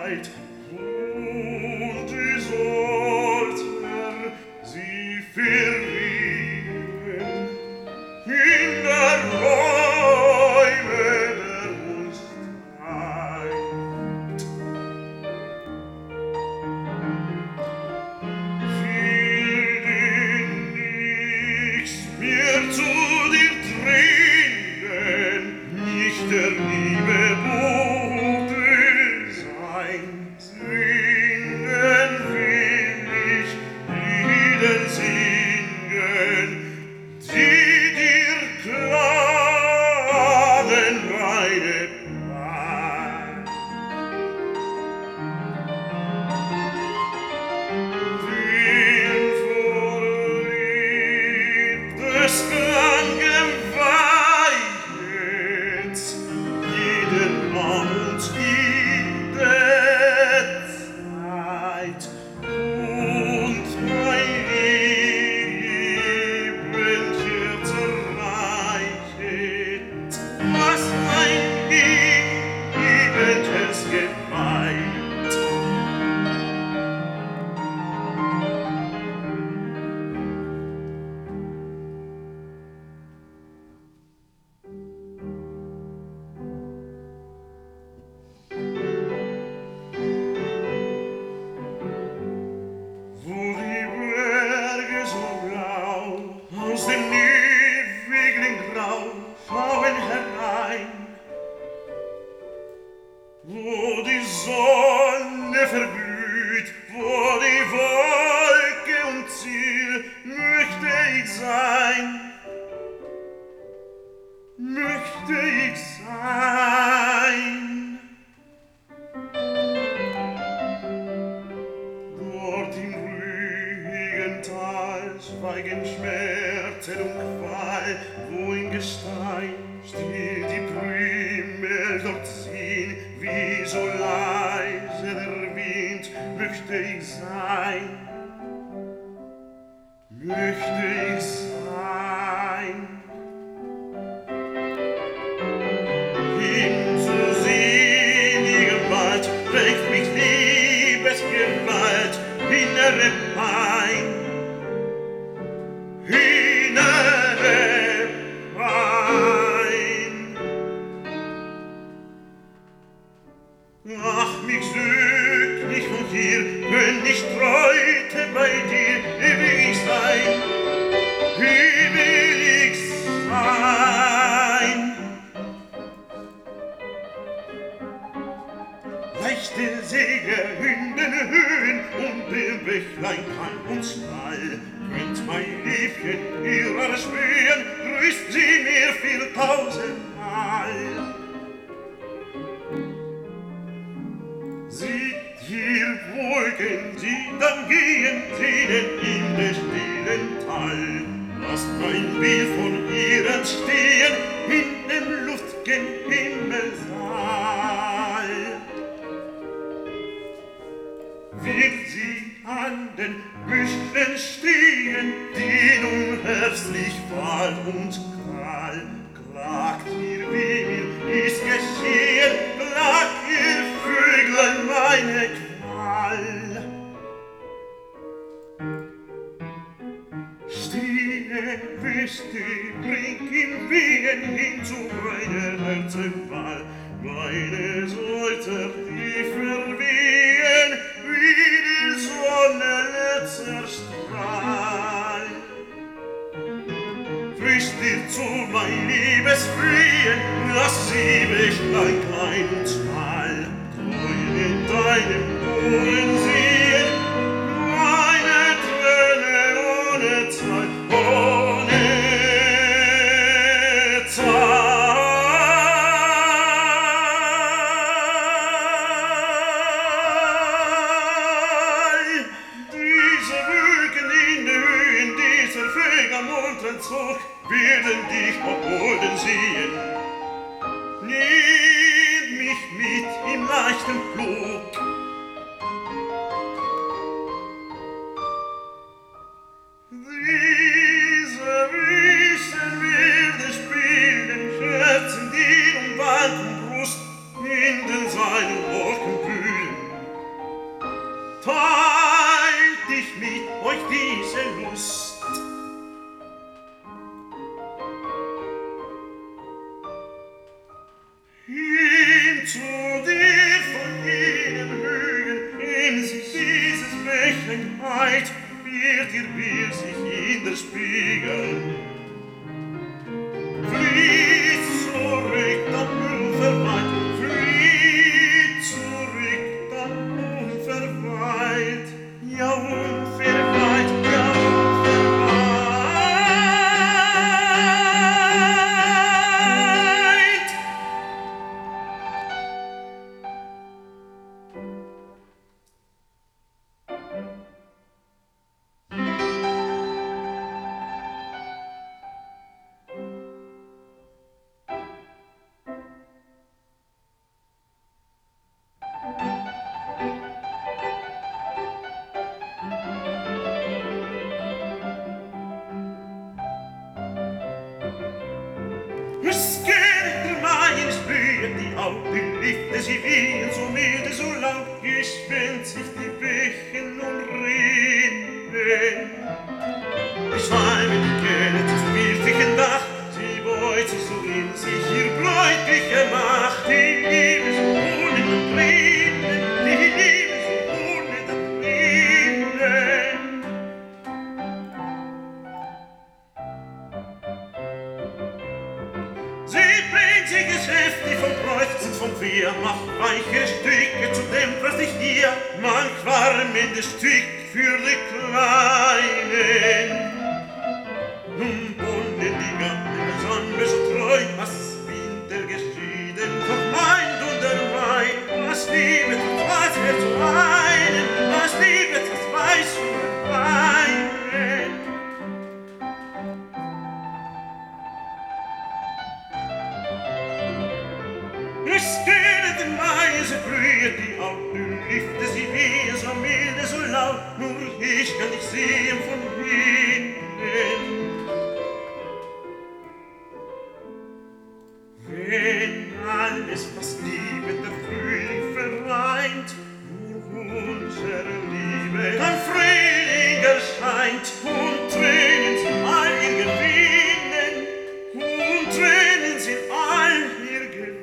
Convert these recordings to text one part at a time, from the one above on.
In den seinen Wolken wühlen, Zeit wird ihr Bild sich in der Spiegel. Flieht zurück, dann unverweilt, flieht zurück, dann unverweilt, ja unverweilt, ja unverweilt. Es geht der Main sprüht die Augen, liefte sie wehen, so milde, so lang, geschwind sich die Bächen und Rinnen. Die Schweine, die kennet, ist wildigen Dach, sie beut sich so in sich ihr bräutliche Macht. Die Liebe so ohne den Rinnen, die Liebe so ohne den Rinnen. Sie bringt sie Geschäfte vom Kreuz und vom Wehr, macht weiche Stücke zu dem, was ich hier, manch warmendes Stück für die Kleinen. Nun wohnen die Gatten der Sonne so treu, was Winter geschieden, vermeint und Wein, was Liebe tut, was wir zu weinen, was Liebe tut, weiß und weinen. Es geht den Mai, sie blüht die Augen, lifte sie weh, so milde, so laut, nur ich kann dich sehen von hinten. Wenn alles, was Liebe der Frühling vereint, nur unsere Liebe dann Frühling erscheint, und Tränen sind all ihr Gewinnen, und Tränen sind all ihr Gewinnen.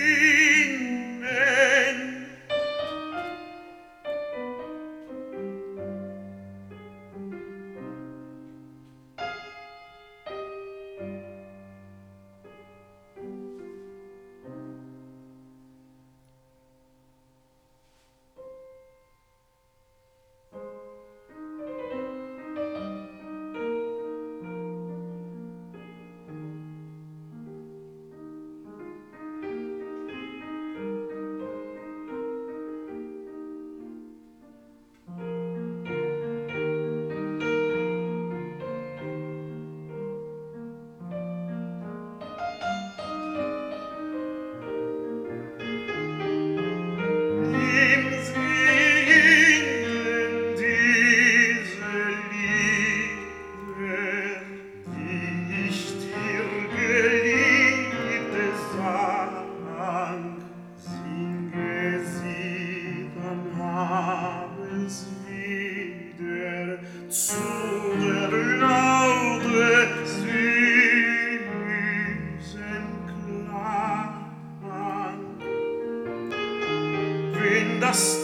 Wenn das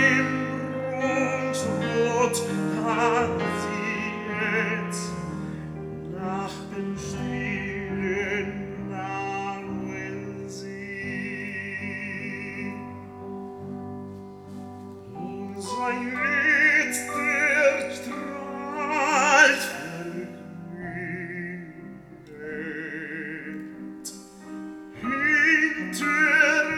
Dämmerungsrot hat sie jetzt nach dem stillen blauen See und sein letzter Strahl verglüht hinter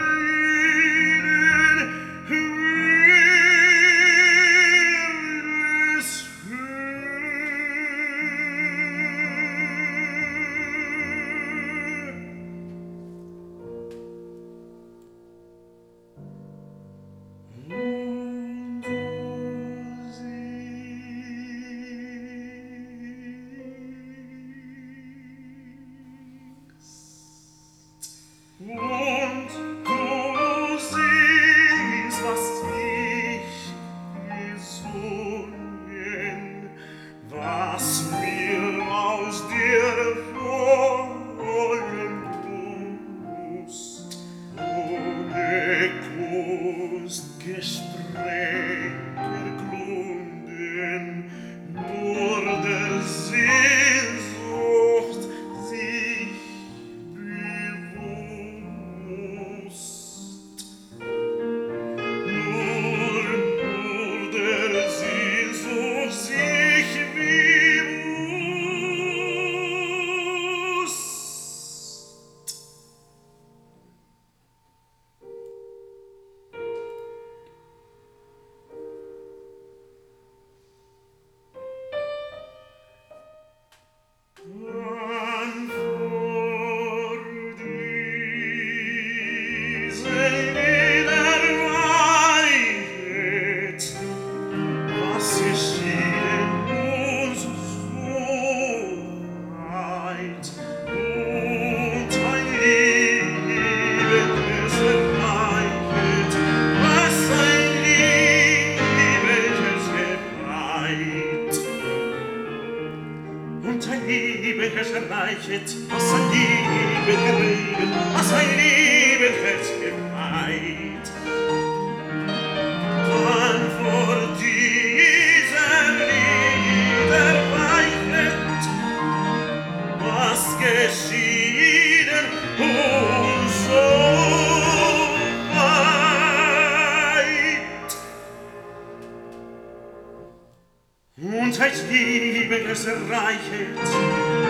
und du siehst, was ich gesungen, was mir aus der vollen Brust ohne Kunst gesprengt erglunde. nur der Sehnsucht sich bewusst. Nur der Sehnsucht sich bewusst. Wann vor diese Lieder weichet, was geschehen uns so weit, und ein Leben es erreichet, was ein Leben es erreicht. Und ein Leben es erreichet, was ein Leben erreicht, was ein Leben es erreicht. Wann vor diesen Lieder weichet, was geschieden uns so weit. Und ein Leben es erreichet,